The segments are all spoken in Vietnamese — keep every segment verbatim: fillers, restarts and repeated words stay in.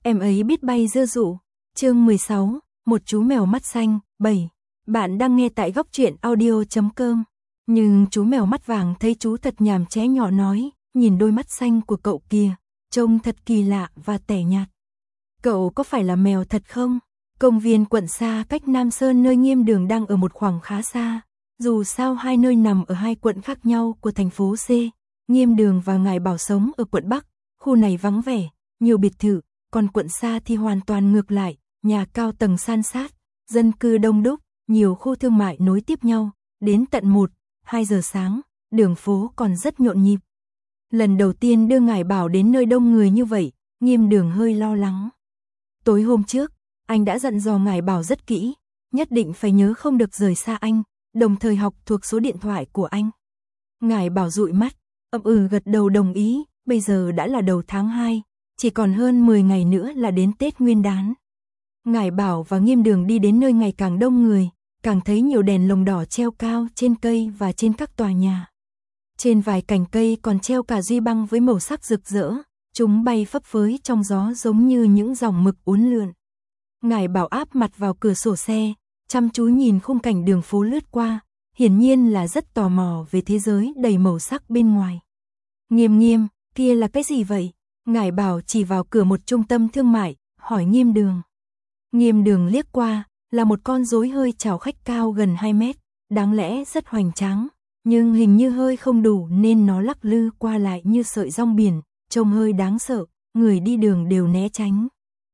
em ấy biết bay dưa dụ. Chương mười sáu, một chú mèo mắt xanh, bảy. Bạn đang nghe tại góc truyện audio chấm com. Nhưng chú mèo mắt vàng thấy chú thật nhàm chán nhỏ nói, nhìn đôi mắt xanh của cậu kìa, trông thật kỳ lạ và tẻ nhạt. Cậu có phải là mèo thật không? Công viên Quận Sa cách Nam Sơn nơi Nghiêm Đường đang ở một khoảng khá xa. Dù sao hai nơi nằm ở hai quận khác nhau của thành phố C. Nghiêm Đường và Ngải Bảo sống ở quận Bắc, khu này vắng vẻ, nhiều biệt thự, còn quận Sa thì hoàn toàn ngược lại, nhà cao tầng san sát, dân cư đông đúc, nhiều khu thương mại nối tiếp nhau, đến tận một, hai giờ sáng, đường phố còn rất nhộn nhịp. Lần đầu tiên đưa Ngải Bảo đến nơi đông người như vậy, Nghiêm Đường hơi lo lắng. Tối hôm trước, anh đã dặn dò Ngải Bảo rất kỹ, nhất định phải nhớ không được rời xa anh, đồng thời học thuộc số điện thoại của anh. Ngải Bảo dụi mắt, ậm ừ gật đầu đồng ý, bây giờ đã là đầu tháng hai, chỉ còn hơn mười ngày nữa là đến Tết Nguyên đán. Ngải Bảo và Nghiêm Đường đi đến nơi ngày càng đông người, càng thấy nhiều đèn lồng đỏ treo cao trên cây và trên các tòa nhà. Trên vài cành cây còn treo cả duy băng với màu sắc rực rỡ, chúng bay phấp phới trong gió giống như những dòng mực uốn lượn. Ngải Bảo áp mặt vào cửa sổ xe, chăm chú nhìn khung cảnh đường phố lướt qua, hiển nhiên là rất tò mò về thế giới đầy màu sắc bên ngoài. Nghiêm Nghiêm, kia là cái gì vậy? Ngải Bảo chỉ vào cửa một trung tâm thương mại, hỏi Nghiêm Đường. Nghiêm Đường liếc qua, là một con rối hơi chào khách cao gần hai mét, đáng lẽ rất hoành tráng, nhưng hình như hơi không đủ nên nó lắc lư qua lại như sợi rong biển, trông hơi đáng sợ, người đi đường đều né tránh.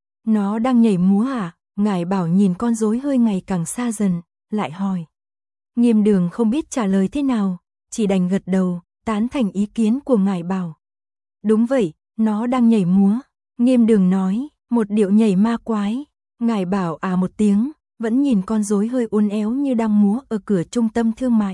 Nó đang nhảy múa à? Ngải Bảo nhìn con rối hơi ngày càng xa dần, lại hỏi. Nghiêm Đường không biết trả lời thế nào, chỉ đành gật đầu, tán thành ý kiến của Ngải Bảo. Đúng vậy, nó đang nhảy múa. Nghiêm Đường nói, một điệu nhảy ma quái. Ngải Bảo à một tiếng, vẫn nhìn con rối hơi uốn éo như đang múa ở cửa trung tâm thương mại.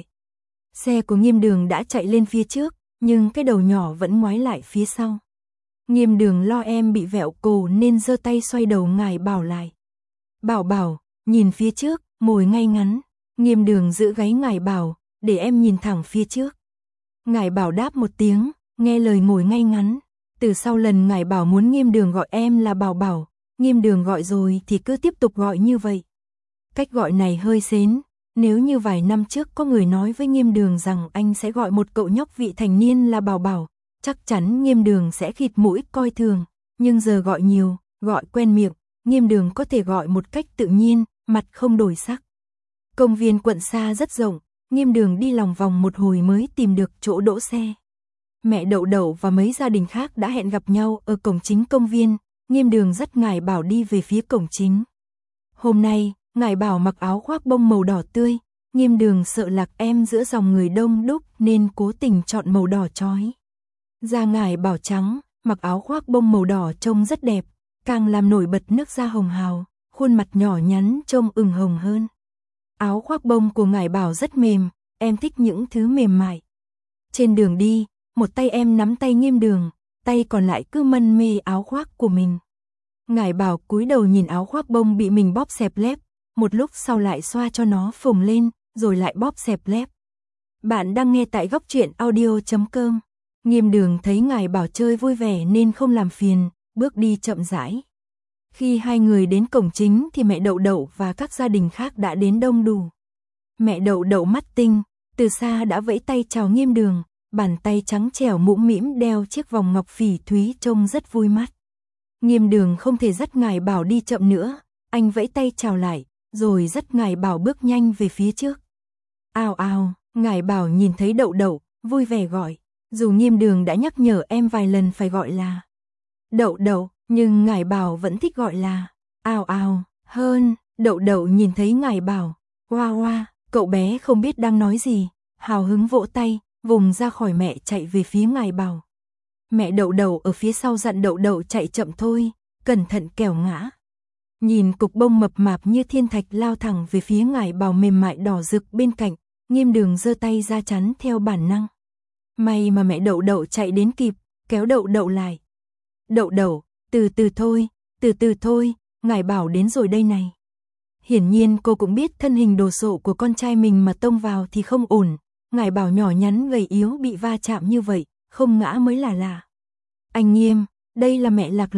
Xe của Nghiêm Đường đã chạy lên phía trước, nhưng cái đầu nhỏ vẫn ngoái lại phía sau. Nghiêm Đường lo em bị vẹo cổ nên giơ tay xoay đầu Ngải Bảo lại. Bảo Bảo, nhìn phía trước, ngồi ngay ngắn. Nghiêm Đường giữ gáy Ngải Bảo, để em nhìn thẳng phía trước. Ngải Bảo đáp một tiếng, nghe lời ngồi ngay ngắn. Từ sau lần Ngải Bảo muốn Nghiêm Đường gọi em là Bảo Bảo, Nghiêm Đường gọi rồi thì cứ tiếp tục gọi như vậy. Cách gọi này hơi xến, nếu như vài năm trước có người nói với Nghiêm Đường rằng anh sẽ gọi một cậu nhóc vị thành niên là Bảo Bảo, chắc chắn Nghiêm Đường sẽ khịt mũi coi thường, nhưng giờ gọi nhiều, gọi quen miệng, Nghiêm Đường có thể gọi một cách tự nhiên, mặt không đổi sắc. Công viên Quận Sa rất rộng, Nghiêm Đường đi lòng vòng một hồi mới tìm được chỗ đỗ xe. Mẹ Đậu Đậu và mấy gia đình khác đã hẹn gặp nhau ở cổng chính công viên, Nghiêm Đường dắt Ngải Bảo đi về phía cổng chính. Hôm nay, Ngải Bảo mặc áo khoác bông màu đỏ tươi, Nghiêm Đường sợ lạc em giữa dòng người đông đúc nên cố tình chọn màu đỏ chói. Da Ngải Bảo trắng, mặc áo khoác bông màu đỏ trông rất đẹp, càng làm nổi bật nước da hồng hào, khuôn mặt nhỏ nhắn trông ửng hồng hơn. Áo khoác bông của Ngải Bảo rất mềm, em thích những thứ mềm mại. Trên đường đi, một tay em nắm tay Nghiêm Đường, tay còn lại cứ mân mê áo khoác của mình. Ngải Bảo cúi đầu nhìn áo khoác bông bị mình bóp xẹp lép, một lúc sau lại xoa cho nó phồng lên, rồi lại bóp xẹp lép. Bạn đang nghe tại góc truyện audio chấm com. Nghiêm Đường thấy Ngải Bảo chơi vui vẻ nên không làm phiền, bước đi chậm rãi. Khi hai người đến cổng chính thì mẹ Đậu Đậu và các gia đình khác đã đến đông đủ. Mẹ Đậu Đậu mắt tinh, từ xa đã vẫy tay chào Nghiêm Đường, bàn tay trắng trẻo mũm mĩm đeo chiếc vòng ngọc phỉ thúy trông rất vui mắt. Nghiêm Đường không thể dắt Ngải Bảo đi chậm nữa, anh vẫy tay chào lại, rồi dắt Ngải Bảo bước nhanh về phía trước. Ào ào, Ngải Bảo nhìn thấy Đậu Đậu, vui vẻ gọi, dù Nghiêm Đường đã nhắc nhở em vài lần phải gọi là Đậu Đậu, nhưng Ngải Bảo vẫn thích gọi là ào ào hơn. Đậu Đậu nhìn thấy Ngải Bảo, oa oa, cậu bé không biết đang nói gì, hào hứng vỗ tay, vùng ra khỏi mẹ chạy về phía Ngải Bảo. Mẹ Đậu Đậu ở phía sau dặn Đậu Đậu chạy chậm thôi, cẩn thận kẻo ngã. Nhìn cục bông mập mạp như thiên thạch lao thẳng về phía Ngải Bảo mềm mại đỏ rực bên cạnh, Nghiêm Đường giơ tay ra chắn theo bản năng. May mà mẹ Đậu Đậu chạy đến kịp, kéo Đậu Đậu lại. Đậu Đậu, từ từ thôi, từ từ thôi, Ngải Bảo đến rồi đây này. Hiển nhiên cô cũng biết thân hình đồ sộ của con trai mình mà tông vào thì không ổn, Ngải Bảo nhỏ nhắn gầy yếu bị va chạm như vậy, không ngã mới là lạ. Anh Nghiêm, đây là mẹ Lạc Lạc,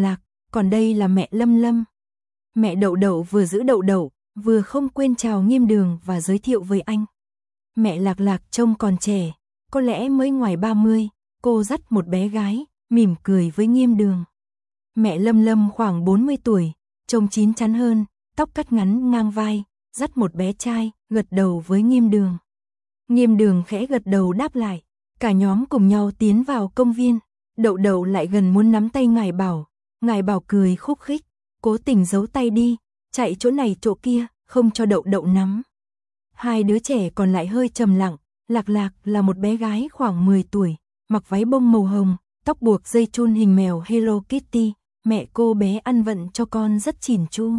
còn đây là mẹ Lâm Lâm. Mẹ Đậu Đậu vừa giữ Đậu Đậu, vừa không quên chào Nghiêm Đường và giới thiệu với anh. Mẹ Lạc Lạc trông còn trẻ, có lẽ mới ngoài ba mươi, cô dắt một bé gái, mỉm cười với Nghiêm Đường. Mẹ Lâm Lâm khoảng bốn mươi tuổi, trông chín chắn hơn, tóc cắt ngắn ngang vai, dắt một bé trai, gật đầu với Nghiêm Đường. Nghiêm Đường khẽ gật đầu đáp lại, cả nhóm cùng nhau tiến vào công viên. Đậu Đậu lại gần muốn nắm tay Ngải Bảo, Ngải Bảo cười khúc khích, cố tình giấu tay đi, chạy chỗ này chỗ kia, không cho Đậu Đậu nắm. Hai đứa trẻ còn lại hơi trầm lặng, Lạc Lạc là một bé gái khoảng mười tuổi, mặc váy bông màu hồng, tóc buộc dây chun hình mèo Hello Kitty, mẹ cô bé ăn vận cho con rất chỉn chu.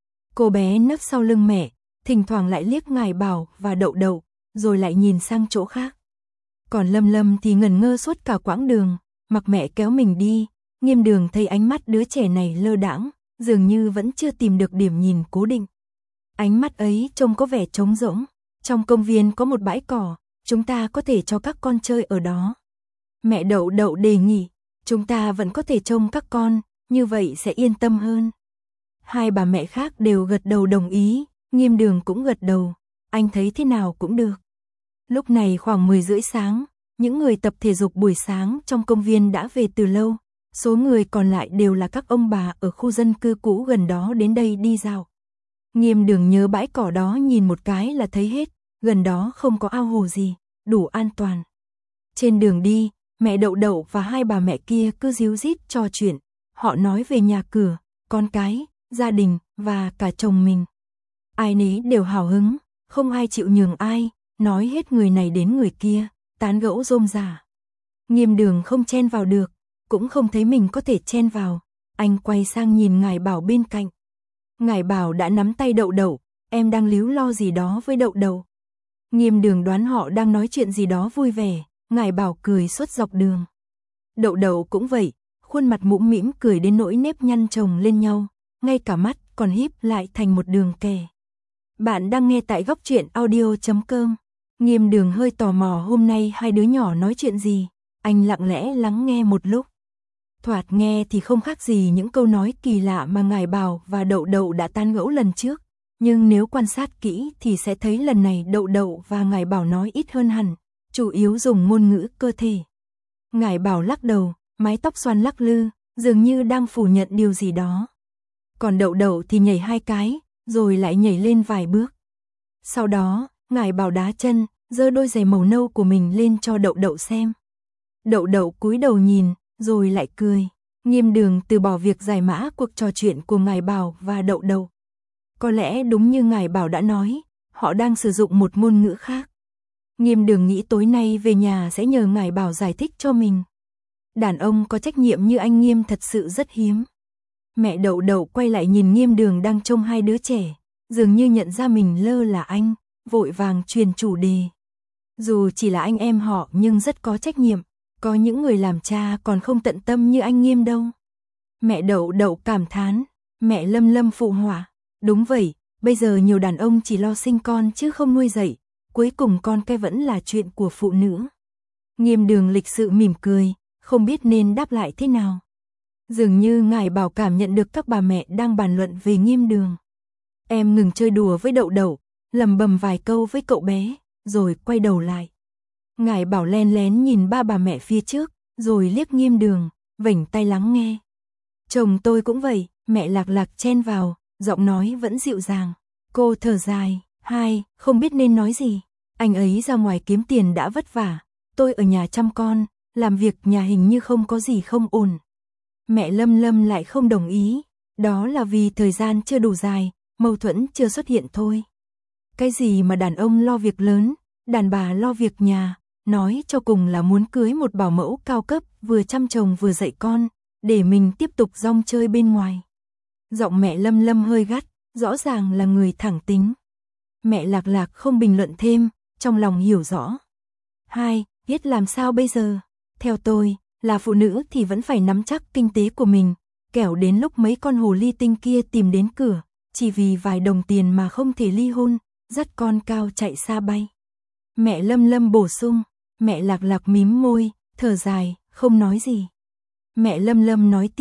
Cô bé nấp sau lưng mẹ, thỉnh thoảng lại liếc Ngải Bảo và Đậu Đậu, rồi lại nhìn sang chỗ khác. Còn Lâm Lâm thì ngẩn ngơ suốt cả quãng đường, mặc mẹ kéo mình đi. Nghiêm Đường thấy ánh mắt đứa trẻ này lơ đãng, dường như vẫn chưa tìm được điểm nhìn cố định. Ánh mắt ấy trông có vẻ trống rỗng. Trong công viên có một bãi cỏ, chúng ta có thể cho các con chơi ở đó. Mẹ Đậu Đậu đề nghị, chúng ta vẫn có thể trông các con, như vậy sẽ yên tâm hơn. Hai bà mẹ khác đều gật đầu đồng ý, Nghiêm Đường cũng gật đầu, anh thấy thế nào cũng được. Lúc này khoảng mười rưỡi sáng, những người tập thể dục buổi sáng trong công viên đã về từ lâu, số người còn lại đều là các ông bà ở khu dân cư cũ gần đó đến đây đi dạo. Nghiêm Đường nhớ bãi cỏ đó nhìn một cái là thấy hết, gần đó không có ao hồ gì, đủ an toàn. Trên đường đi, mẹ Đậu Đậu và hai bà mẹ kia cứ díu dít trò chuyện, họ nói về nhà cửa, con cái, gia đình và cả chồng mình. Ai nấy đều hào hứng, không ai chịu nhường ai, nói hết người này đến người kia, tán gẫu rôm rả. Nghiêm Đường không chen vào được, cũng không thấy mình có thể chen vào, anh quay sang nhìn Ngải Bảo bên cạnh. Ngải Bảo đã nắm tay Đậu Đậu, em đang líu lo gì đó với Đậu Đậu. Nghiêm Đường đoán họ đang nói chuyện gì đó vui vẻ, Ngải Bảo cười suốt dọc đường. Đậu Đậu cũng vậy, khuôn mặt mũm mĩm cười đến nỗi nếp nhăn chồng lên nhau, ngay cả mắt còn híp lại thành một đường kẻ. Bạn đang nghe tại góc truyện audio chấm com. Nghiêm Đường hơi tò mò hôm nay hai đứa nhỏ nói chuyện gì, anh lặng lẽ lắng nghe một lúc. Thoạt nghe thì không khác gì những câu nói kỳ lạ mà Ngải Bảo và Đậu Đậu đã tán gẫu lần trước, nhưng nếu quan sát kỹ thì sẽ thấy lần này Đậu Đậu và Ngải Bảo nói ít hơn hẳn, chủ yếu dùng ngôn ngữ cơ thể. Ngải Bảo lắc đầu, mái tóc xoăn lắc lư, dường như đang phủ nhận điều gì đó. Còn Đậu Đậu thì nhảy hai cái, rồi lại nhảy lên vài bước. Sau đó, Ngải Bảo đá chân, giơ đôi giày màu nâu của mình lên cho Đậu Đậu xem. Đậu Đậu cúi đầu nhìn, rồi lại cười. Nghiêm Đường từ bỏ việc giải mã cuộc trò chuyện của Ngải Bảo và Đậu Đậu. Có lẽ đúng như Ngải Bảo đã nói, họ đang sử dụng một ngôn ngữ khác. Nghiêm Đường nghĩ tối nay về nhà sẽ nhờ Ngải Bảo giải thích cho mình. Đàn ông có trách nhiệm như anh Nghiêm thật sự rất hiếm. Mẹ Đậu Đậu quay lại nhìn Nghiêm Đường đang trông hai đứa trẻ, dường như nhận ra mình lơ là anh, vội vàng truyền chủ đề. Dù chỉ là anh em họ nhưng rất có trách nhiệm, có những người làm cha còn không tận tâm như anh Nghiêm đâu. Mẹ Đậu Đậu cảm thán, mẹ Lâm Lâm phụ họa, đúng vậy, bây giờ nhiều đàn ông chỉ lo sinh con chứ không nuôi dạy, cuối cùng con cái vẫn là chuyện của phụ nữ. Nghiêm Đường lịch sự mỉm cười, không biết nên đáp lại thế nào. Dường như Ngải Bảo cảm nhận được các bà mẹ đang bàn luận về Nghiêm Đường. Em ngừng chơi đùa với Đậu Đậu, lầm bầm vài câu với cậu bé, rồi quay đầu lại. Ngải Bảo len lén nhìn ba bà mẹ phía trước, rồi liếc Nghiêm Đường, vểnh tai lắng nghe. Chồng tôi cũng vậy, mẹ Lạc Lạc chen vào, giọng nói vẫn dịu dàng. Cô thở dài, hai, không biết nên nói gì. Anh ấy ra ngoài kiếm tiền đã vất vả, tôi ở nhà chăm con, làm việc nhà hình như không có gì không ổn. Mẹ Lâm Lâm lại không đồng ý, đó là vì thời gian chưa đủ dài, mâu thuẫn chưa xuất hiện thôi. Cái gì mà đàn ông lo việc lớn, đàn bà lo việc nhà, nói cho cùng là muốn cưới một bảo mẫu cao cấp, vừa chăm chồng vừa dạy con, để mình tiếp tục rong chơi bên ngoài. Giọng mẹ Lâm Lâm hơi gắt, rõ ràng là người thẳng tính. Mẹ Lạc Lạc không bình luận thêm, trong lòng hiểu rõ. Hai, biết làm sao bây giờ? Theo tôi, là phụ nữ thì vẫn phải nắm chắc kinh tế của mình, kẻo đến lúc mấy con hồ ly tinh kia tìm đến cửa, chỉ vì vài đồng tiền mà không thể ly hôn, dắt con cao chạy xa bay. Mẹ Lâm Lâm bổ sung, mẹ Lạc Lạc mím môi, thở dài, không nói gì. Mẹ Lâm Lâm nói tiếp,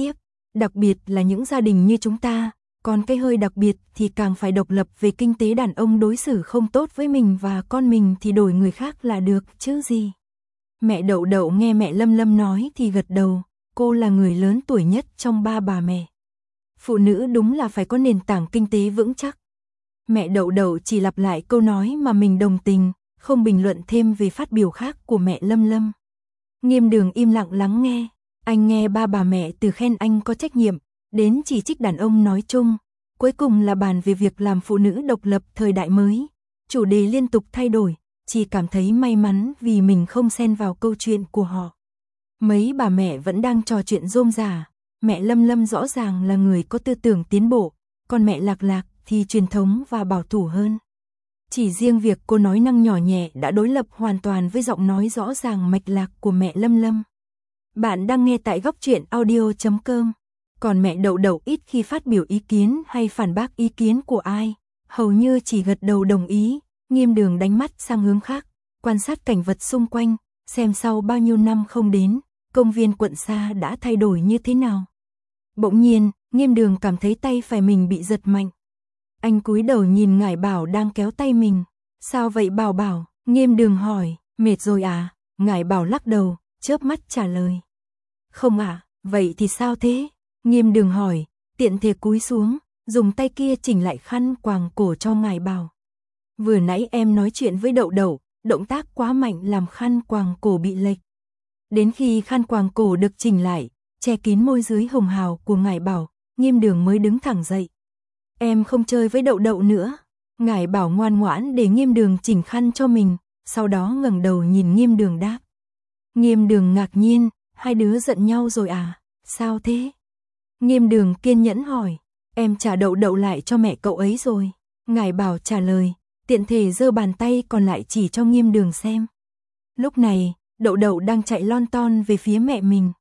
Đặc biệt là những gia đình như chúng ta, còn cái hơi đặc biệt thì càng phải độc lập về kinh tế, đàn ông đối xử không tốt với mình và con mình thì đổi người khác là được chứ gì. Mẹ Đậu Đậu nghe mẹ Lâm Lâm nói thì gật đầu, cô là người lớn tuổi nhất trong ba bà mẹ. Phụ nữ đúng là phải có nền tảng kinh tế vững chắc. Mẹ Đậu Đậu chỉ lặp lại câu nói mà mình đồng tình, không bình luận thêm về phát biểu khác của mẹ Lâm Lâm. Nghiêm Đường im lặng lắng nghe, anh nghe ba bà mẹ từ khen anh có trách nhiệm, đến chỉ trích đàn ông nói chung, cuối cùng là bàn về việc làm phụ nữ độc lập thời đại mới. Chủ đề liên tục thay đổi, chỉ cảm thấy may mắn vì mình không xen vào câu chuyện của họ. Mấy bà mẹ vẫn đang trò chuyện rôm rả, mẹ Lâm Lâm rõ ràng là người có tư tưởng tiến bộ, còn mẹ Lạc Lạc thì truyền thống và bảo thủ hơn. Chỉ riêng việc cô nói năng nhỏ nhẹ đã đối lập hoàn toàn với giọng nói rõ ràng mạch lạc của mẹ Lâm Lâm. Bạn đang nghe tại góc truyện audio chấm com. Còn mẹ Đậu Đậu ít khi phát biểu ý kiến hay phản bác ý kiến của ai, hầu như chỉ gật đầu đồng ý. Nghiêm Đường đánh mắt sang hướng khác, quan sát cảnh vật xung quanh, xem sau bao nhiêu năm không đến, công viên Quận Sa đã thay đổi như thế nào. Bỗng nhiên, Nghiêm Đường cảm thấy tay phải mình bị giật mạnh. Anh cúi đầu nhìn Ngải Bảo đang kéo tay mình. Sao vậy Bảo Bảo? Nghiêm Đường hỏi. Mệt rồi à? Ngải Bảo lắc đầu, chớp mắt trả lời. Không ạ, à, vậy thì sao thế? Nghiêm Đường hỏi, tiện thể cúi xuống, dùng tay kia chỉnh lại khăn quàng cổ cho Ngải Bảo. Vừa nãy em nói chuyện với Đậu Đậu, động tác quá mạnh làm khăn quàng cổ bị lệch. Đến khi khăn quàng cổ được chỉnh lại, che kín môi dưới hồng hào của Ngải Bảo, Nghiêm Đường mới đứng thẳng dậy. Em không chơi với Đậu Đậu nữa. Ngải Bảo ngoan ngoãn để Nghiêm Đường chỉnh khăn cho mình, sau đó ngẩng đầu nhìn Nghiêm Đường đáp. Nghiêm Đường ngạc nhiên, hai đứa giận nhau rồi à? Sao thế? Nghiêm Đường kiên nhẫn hỏi. Em trả Đậu Đậu lại cho mẹ cậu ấy rồi. Ngải Bảo trả lời, tiện thể giơ bàn tay còn lại chỉ cho Nghiêm Đường xem. Lúc này, Đậu Đậu đang chạy lon ton về phía mẹ mình.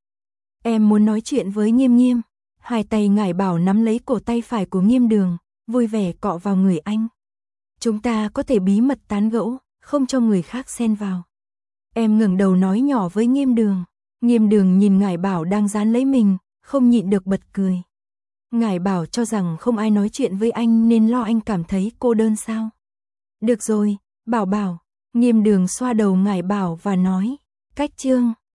Em muốn nói chuyện với Nghiêm Nghiêm. Hai tay Ngải Bảo nắm lấy cổ tay phải của Nghiêm Đường, vui vẻ cọ vào người anh. Chúng ta có thể bí mật tán gẫu, không cho người khác xen vào. Em ngẩng đầu nói nhỏ với Nghiêm Đường. Nghiêm Đường nhìn Ngải Bảo đang dán lấy mình, không nhịn được bật cười. Ngải Bảo cho rằng không ai nói chuyện với anh nên lo anh cảm thấy cô đơn sao? Được rồi, Bảo Bảo. Nghiêm Đường xoa đầu Ngải Bảo và nói, cách chương.